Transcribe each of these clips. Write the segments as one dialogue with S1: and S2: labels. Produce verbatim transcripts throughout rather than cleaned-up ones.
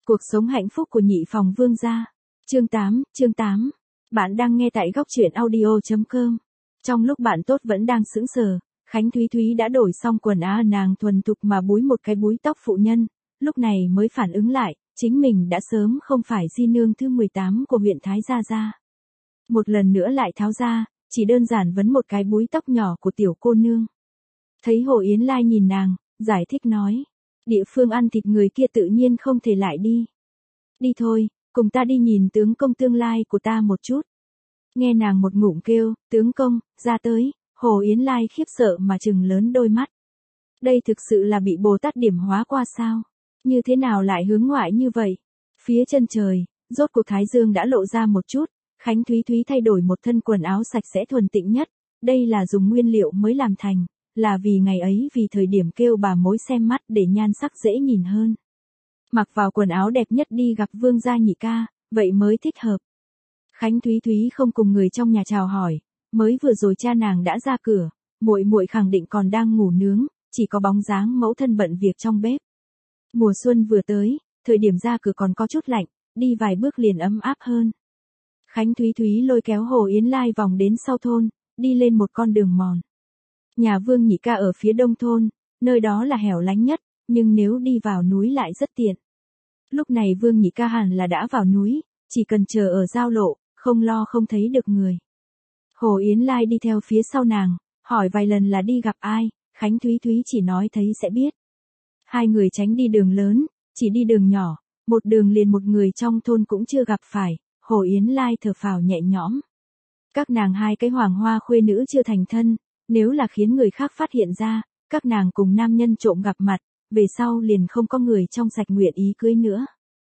S1: Cuộc sống hạnh phúc của nhị phòng vương gia. Chương tám, chương tám. Bạn đang nghe tại góc truyện audio chấm com. Trong lúc bạn tốt vẫn đang sững sờ, Khánh Thúy Thúy đã đổi xong quần áo, nàng thuần thục mà búi một cái búi tóc phụ nhân, lúc này mới phản ứng lại, chính mình đã sớm không phải di nương thứ mười tám của huyện Thái Gia Gia. Một lần nữa lại tháo ra, chỉ đơn giản vấn một cái búi tóc nhỏ của tiểu cô nương. Thấy Hồ Yến Lai nhìn nàng, giải thích nói, địa phương ăn thịt người kia tự nhiên không thể lại đi. Đi thôi, cùng ta đi nhìn tướng công tương lai của ta một chút. Nghe nàng một ngụm kêu, tướng công, ra tới, Hồ Yến Lai khiếp sợ mà trừng lớn đôi mắt. Đây thực sự là bị Bồ Tát điểm hóa qua sao? Như thế nào lại hướng ngoại như vậy? Phía chân trời, rốt cuộc Thái Dương đã lộ ra một chút, Khánh Thúy Thúy thay đổi một thân quần áo sạch sẽ thuần tịnh nhất, đây là dùng nguyên liệu mới làm thành, là vì ngày ấy vì thời điểm kêu bà mối xem mắt để nhan sắc dễ nhìn hơn. Mặc vào quần áo đẹp nhất đi gặp vương gia nhị ca, vậy mới thích hợp. Khánh Thúy Thúy không cùng người trong nhà chào hỏi, mới vừa rồi cha nàng đã ra cửa, muội muội khẳng định còn đang ngủ nướng, chỉ có bóng dáng mẫu thân bận việc trong bếp. Mùa xuân vừa tới, thời điểm ra cửa còn có chút lạnh, đi vài bước liền ấm áp hơn. Khánh Thúy Thúy lôi kéo Hồ Yến Lai vòng đến sau thôn, đi lên một con đường mòn. Nhà Vương nhị ca ở phía đông thôn, nơi đó là hẻo lánh nhất, nhưng nếu đi vào núi lại rất tiện. Lúc này Vương nhị ca hẳn là đã vào núi, chỉ cần chờ ở giao lộ, không lo không thấy được người. Hồ Yến Lai đi theo phía sau nàng, hỏi vài lần là đi gặp ai, Khánh Thúy Thúy chỉ nói thấy sẽ biết. Hai người tránh đi đường lớn, chỉ đi đường nhỏ, một đường liền một người trong thôn cũng chưa gặp phải, Hồ Yến Lai thở phào nhẹ nhõm. Các nàng hai cái hoàng hoa khuê nữ chưa thành thân, nếu là khiến người khác phát hiện ra, các nàng cùng nam nhân trộm gặp mặt, về sau liền không có người trong sạch nguyện ý cưới nữa.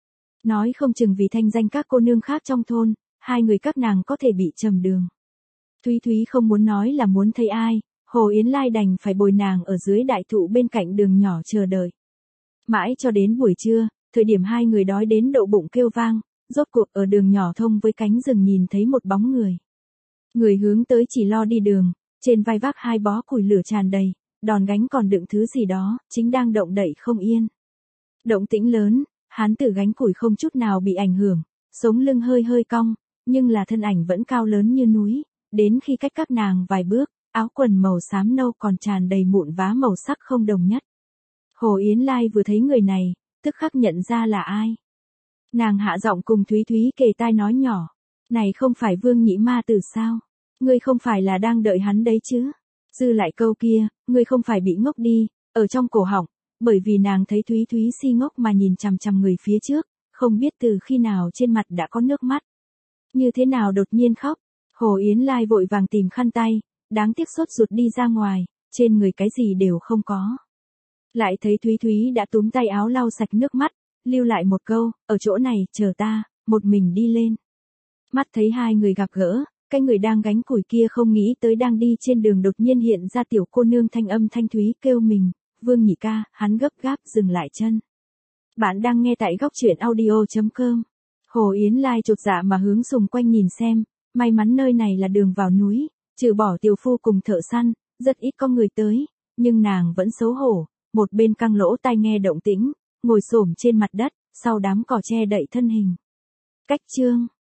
S1: Nói không chừng vì thanh danh các cô nương khác trong thôn, hai người các nàng có thể bị trầm đường. Thúy Thúy không muốn nói là muốn thấy ai, Hồ Yến Lai đành phải bồi nàng ở dưới đại thụ bên cạnh đường nhỏ chờ đợi. Mãi cho đến buổi trưa, thời điểm hai người đói đến độ bụng kêu vang, rốt cuộc ở đường nhỏ thông với cánh rừng nhìn thấy một bóng người. Người hướng tới chỉ lo đi đường, trên vai vác hai bó củi lửa tràn đầy, đòn gánh còn đựng thứ gì đó, chính đang động đậy không yên. Động tĩnh lớn, hán tử gánh củi không chút nào bị ảnh hưởng, sống lưng hơi hơi cong, nhưng là thân ảnh vẫn cao lớn như núi, đến khi cách các nàng vài bước, áo quần màu xám nâu còn tràn đầy mụn vá màu sắc không đồng nhất. Hồ Yến Lai vừa thấy người này, tức khắc nhận ra là ai. Nàng hạ giọng cùng Thúy Thúy kề tai nói nhỏ, này không phải Vương nhị ma tử sao? Ngươi không phải là đang đợi hắn đấy chứ? Dư lại câu kia, ngươi không phải bị ngốc đi, ở trong cổ họng, bởi vì nàng thấy Thúy Thúy si ngốc mà nhìn chằm chằm người phía trước, không biết từ khi nào trên mặt đã có nước mắt. Như thế nào đột nhiên khóc, Hồ Yến Lai vội vàng tìm khăn tay, đáng tiếc sốt ruột đi ra ngoài, trên người cái gì đều không có. Lại thấy Thúy Thúy đã túm tay áo lau sạch nước mắt, lưu lại một câu, ở chỗ này, chờ ta, một mình đi lên. Mắt thấy hai người gặp gỡ, cái người đang gánh củi kia không nghĩ tới đang đi trên đường đột nhiên hiện ra tiểu cô nương thanh âm thanh thúy kêu mình, Vương nhị ca, hắn gấp gáp dừng lại chân. Bạn đang nghe tại góc truyện audio chấm com. Hồ Yến Lai chột dạ mà hướng xung quanh nhìn xem, may mắn nơi này là đường vào núi, trừ bỏ tiểu phu cùng thợ săn, rất ít có người tới, nhưng nàng vẫn xấu hổ, một bên căng lỗ tai nghe động tĩnh, ngồi xổm trên mặt đất, sau đám cỏ che đậy thân hình. Cách chương